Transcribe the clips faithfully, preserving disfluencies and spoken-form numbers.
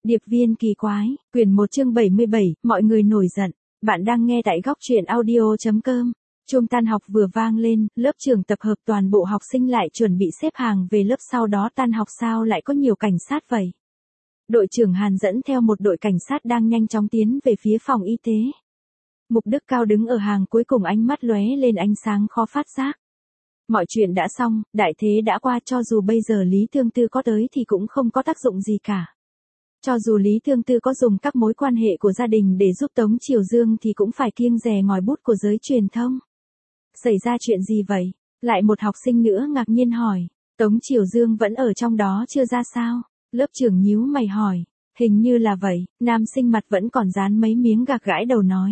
Điệp viên kỳ quái, quyển một chương bảy mươi bảy, mọi người nổi giận. Bạn đang nghe tại góc truyện audio.com. Chuông tan học vừa vang lên, lớp trưởng tập hợp toàn bộ học sinh lại chuẩn bị xếp hàng về lớp, sau đó tan học. Sao lại có nhiều cảnh sát vậy? Đội trưởng Hàn dẫn theo một đội cảnh sát đang nhanh chóng tiến về phía phòng y tế. Mục Đức Cao đứng ở hàng cuối cùng, ánh mắt lóe lên ánh sáng khó phát giác. Mọi chuyện đã xong, đại thế đã qua, cho dù bây giờ Lý Thương Tư có tới thì cũng không có tác dụng gì cả. Cho dù Lý Thương Tư có dùng các mối quan hệ của gia đình để giúp Tống Triều Dương thì cũng phải kiêng dè ngòi bút của giới truyền thông. Xảy ra chuyện gì vậy? Lại một học sinh nữa ngạc nhiên hỏi. Tống Triều Dương vẫn ở trong đó chưa ra sao? Lớp trưởng nhíu mày hỏi. Hình như là vậy, nam sinh mặt vẫn còn dán mấy miếng gạc gãi đầu nói.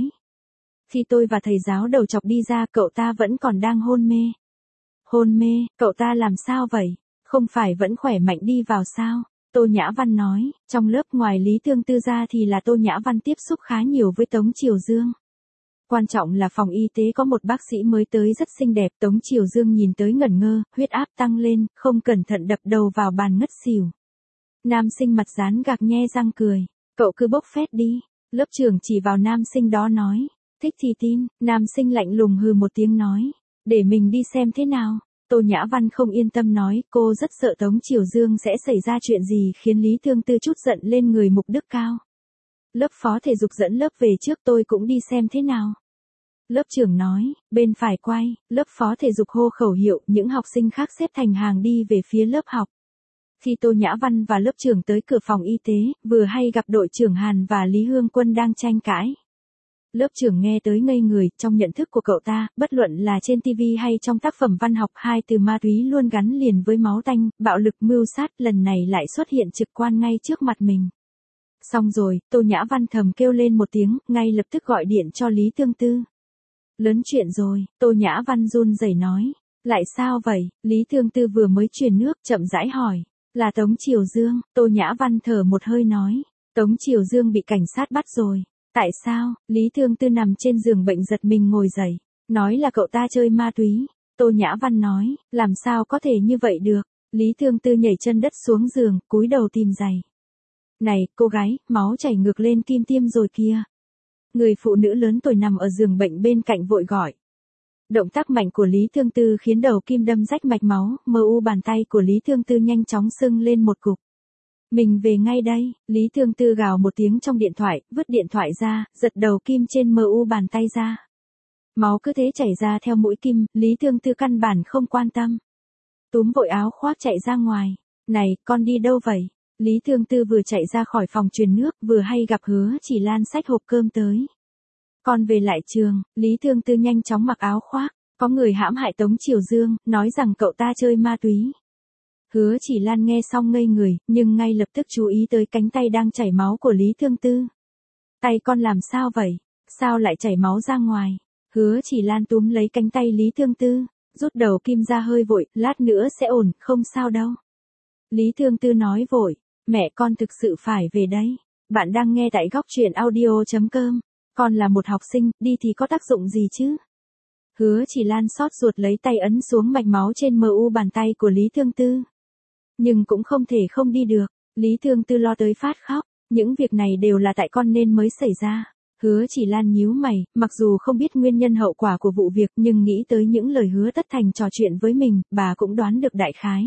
Khi tôi và thầy giáo đầu chọc đi ra, cậu ta vẫn còn đang hôn mê. Hôn mê, cậu ta làm sao vậy? Không phải vẫn khỏe mạnh đi vào sao? Tô Nhã Văn nói, trong lớp ngoài Lý Thương Tư ra thì là Tô Nhã Văn tiếp xúc khá nhiều với Tống Triều Dương. Quan trọng là phòng y tế có một bác sĩ mới tới rất xinh đẹp. Tống Triều Dương nhìn tới ngẩn ngơ, huyết áp tăng lên, không cẩn thận đập đầu vào bàn ngất xỉu. Nam sinh mặt dán gạc nhe răng cười, cậu cứ bốc phét đi. Lớp trưởng chỉ vào nam sinh đó nói, thích thì tin. Nam sinh lạnh lùng hừ một tiếng nói, để mình đi xem thế nào. Tô Nhã Văn không yên tâm nói, cô rất sợ Tống Triều Dương sẽ xảy ra chuyện gì khiến Lý Thương Tư chút giận lên người Mục Đức Cao. Lớp phó thể dục dẫn lớp về trước, tôi cũng đi xem thế nào. Lớp trưởng nói, bên phải quay. Lớp phó thể dục hô khẩu hiệu, những học sinh khác xếp thành hàng đi về phía lớp học. Khi Tô Nhã Văn và lớp trưởng tới cửa phòng y tế, vừa hay gặp đội trưởng Hàn và Lý Hương Quân đang tranh cãi. Lớp trưởng nghe tới ngây người. Trong nhận thức của cậu ta, bất luận là trên ti vi hay trong tác phẩm văn học, hai từ ma túy luôn gắn liền với máu tanh, bạo lực, mưu sát, lần này lại xuất hiện trực quan ngay trước mặt mình. Xong rồi, Tô Nhã Văn thầm kêu lên một tiếng, ngay lập tức gọi điện cho Lý Thương Tư. Lớn chuyện rồi, Tô Nhã Văn run rẩy nói. Lại sao vậy? Lý Thương Tư vừa mới truyền nước, chậm rãi hỏi. Là Tống Triều Dương. Tô Nhã Văn thở một hơi nói. Tống Triều Dương bị cảnh sát bắt rồi. Tại sao? Lý Thương Tư nằm trên giường bệnh giật mình ngồi dậy. Nói là cậu ta chơi ma túy. Tô Nhã Văn nói, làm sao có thể như vậy được? Lý Thương Tư nhảy chân đất xuống giường, cúi đầu tìm giày. Này, cô gái, máu chảy ngược lên kim tiêm rồi kia. Người phụ nữ lớn tuổi nằm ở giường bệnh bên cạnh vội gọi. Động tác mạnh của Lý Thương Tư khiến đầu kim đâm rách mạch máu, mờ u bàn tay của Lý Thương Tư nhanh chóng sưng lên một cục. Mình về ngay đây. Lý Thương Tư gào một tiếng trong điện thoại, vứt điện thoại ra, giật đầu kim trên mờ u bàn tay ra. Máu cứ thế chảy ra theo mũi kim, Lý Thương Tư căn bản không quan tâm. Túm vội áo khoác chạy ra ngoài. Này, con đi đâu vậy? Lý Thương Tư vừa chạy ra khỏi phòng truyền nước, vừa hay gặp Hứa Chỉ Lan xách hộp cơm tới. Con về lại trường. Lý Thương Tư nhanh chóng mặc áo khoác. Có người hãm hại Tống Triều Dương, nói rằng cậu ta chơi ma túy. Hứa Chỉ Lan nghe xong ngây người, nhưng ngay lập tức chú ý tới cánh tay đang chảy máu của Lý Thương Tư. Tay con làm sao vậy? Sao lại chảy máu ra ngoài? Hứa Chỉ Lan túm lấy cánh tay Lý Thương Tư, rút đầu kim ra hơi vội, lát nữa sẽ ổn, không sao đâu. Lý Thương Tư nói vội, mẹ con thực sự phải về đấy. Bạn đang nghe tại góc truyện audio.com. Con là một học sinh, đi thì có tác dụng gì chứ? Hứa Chỉ Lan xót ruột lấy tay ấn xuống mạch máu trên mờ u bàn tay của Lý Thương Tư. Nhưng cũng không thể không đi được. Lý Thương Tư lo tới phát khóc. Những việc này đều là tại con nên mới xảy ra. Hứa Chỉ Lan nhíu mày, mặc dù không biết nguyên nhân hậu quả của vụ việc nhưng nghĩ tới những lời Hứa Tất Thành trò chuyện với mình, bà cũng đoán được đại khái.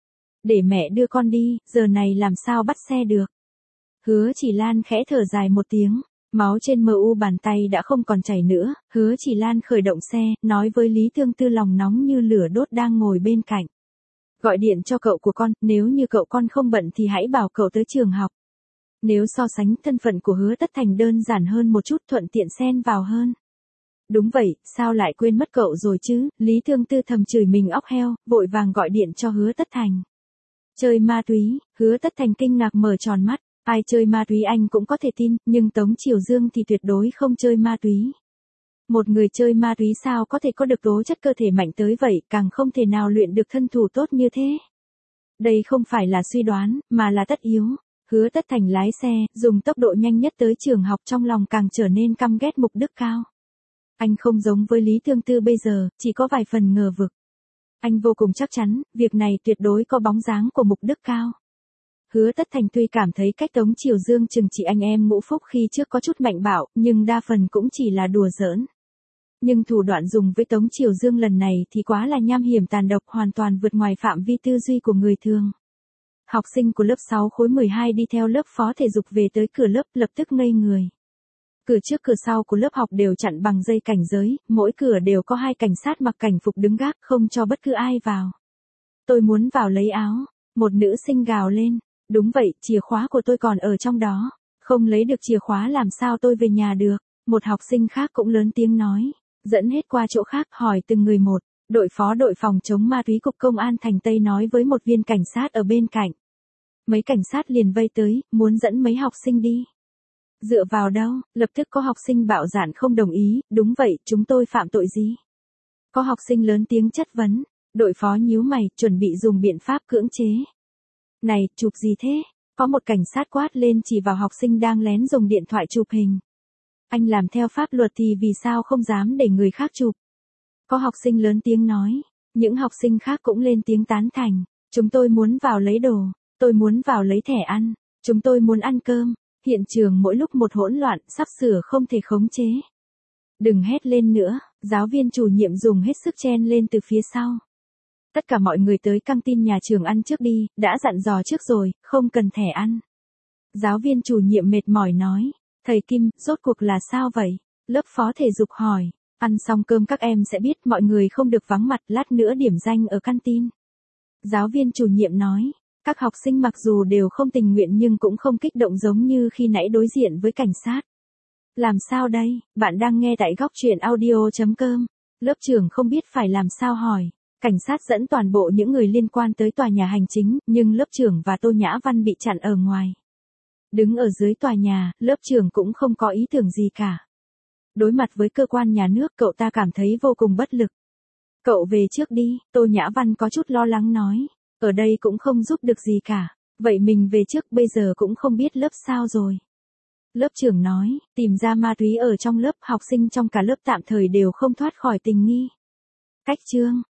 Để mẹ đưa con đi, giờ này làm sao bắt xe được. Hứa Chỉ Lan khẽ thở dài một tiếng. Máu trên mờ u bàn tay đã không còn chảy nữa. Hứa Chỉ Lan khởi động xe, nói với Lý Thương Tư lòng nóng như lửa đốt đang ngồi bên cạnh. Gọi điện cho cậu của con, nếu như cậu con không bận thì hãy bảo cậu tới trường học. Nếu so sánh thân phận của Hứa Tất Thành đơn giản hơn một chút, thuận tiện xen vào hơn. Đúng vậy, sao lại quên mất cậu rồi chứ? Lý Thương Tư thầm chửi mình óc heo, vội vàng gọi điện cho Hứa Tất Thành. Chơi ma túy. Hứa Tất Thành kinh ngạc mở tròn mắt. Ai chơi ma túy anh cũng có thể tin, nhưng Tống Triều Dương thì tuyệt đối không chơi ma túy. Một người chơi ma túy sao có thể có được tố chất cơ thể mạnh tới vậy, càng không thể nào luyện được thân thủ tốt như thế. Đây không phải là suy đoán, mà là tất yếu. Hứa Tất Thành lái xe, dùng tốc độ nhanh nhất tới trường học, trong lòng càng trở nên căm ghét Mục Đức Cao. Anh không giống với Lý Thương Tư bây giờ, chỉ có vài phần ngờ vực. Anh vô cùng chắc chắn, việc này tuyệt đối có bóng dáng của Mục Đức Cao. Hứa Tất Thành tuy cảm thấy cách Tống Triều Dương trừng trị anh em Ngũ Phúc khi trước có chút mạnh bạo, nhưng đa phần cũng chỉ là đùa giỡn. Nhưng thủ đoạn dùng với Tống Triều Dương lần này thì quá là nham hiểm tàn độc, hoàn toàn vượt ngoài phạm vi tư duy của người thường. Học sinh của lớp sáu khối mười hai đi theo lớp phó thể dục về tới cửa lớp lập tức ngây người. Cửa trước cửa sau của lớp học đều chặn bằng dây cảnh giới, mỗi cửa đều có hai cảnh sát mặc cảnh phục đứng gác không cho bất cứ ai vào. Tôi muốn vào lấy áo, một nữ sinh gào lên. Đúng vậy, chìa khóa của tôi còn ở trong đó. Không lấy được chìa khóa làm sao tôi về nhà được. Một học sinh khác cũng lớn tiếng nói. Dẫn hết qua chỗ khác hỏi từng người một. Đội phó đội phòng chống ma túy cục công an thành Tây nói với một viên cảnh sát ở bên cạnh. Mấy cảnh sát liền vây tới, muốn dẫn mấy học sinh đi. Dựa vào đâu, lập tức có học sinh bạo dạn không đồng ý. Đúng vậy, chúng tôi phạm tội gì? Có học sinh lớn tiếng chất vấn. Đội phó nhíu mày, chuẩn bị dùng biện pháp cưỡng chế. Này, chụp gì thế? Có một cảnh sát quát lên chỉ vào học sinh đang lén dùng điện thoại chụp hình. Anh làm theo pháp luật thì vì sao không dám để người khác chụp? Có học sinh lớn tiếng nói. Những học sinh khác cũng lên tiếng tán thành. Chúng tôi muốn vào lấy đồ. Tôi muốn vào lấy thẻ ăn. Chúng tôi muốn ăn cơm. Hiện trường mỗi lúc một hỗn loạn, sắp sửa không thể khống chế. Đừng hét lên nữa, giáo viên chủ nhiệm dùng hết sức chen lên từ phía sau. Tất cả mọi người tới căng tin nhà trường ăn trước đi, đã dặn dò trước rồi, không cần thẻ ăn. Giáo viên chủ nhiệm mệt mỏi nói, thầy Kim, rốt cuộc là sao vậy? Lớp phó thể dục hỏi, ăn xong cơm các em sẽ biết mọi người không được vắng mặt, lát nữa điểm danh ở căng tin. Giáo viên chủ nhiệm nói, các học sinh mặc dù đều không tình nguyện nhưng cũng không kích động giống như khi nãy đối diện với cảnh sát. Làm sao đây, bạn đang nghe tại góc truyện audio chấm com. Lớp trưởng không biết phải làm sao hỏi. Cảnh sát dẫn toàn bộ những người liên quan tới tòa nhà hành chính, nhưng lớp trưởng và Tô Nhã Văn bị chặn ở ngoài. Đứng ở dưới tòa nhà, lớp trưởng cũng không có ý tưởng gì cả. Đối mặt với cơ quan nhà nước cậu ta cảm thấy vô cùng bất lực. Cậu về trước đi, Tô Nhã Văn có chút lo lắng nói. Ở đây cũng không giúp được gì cả. Vậy mình về trước, bây giờ cũng không biết lớp sao rồi. Lớp trưởng nói, tìm ra ma túy ở trong lớp, học sinh trong cả lớp tạm thời đều không thoát khỏi tình nghi. Cách chương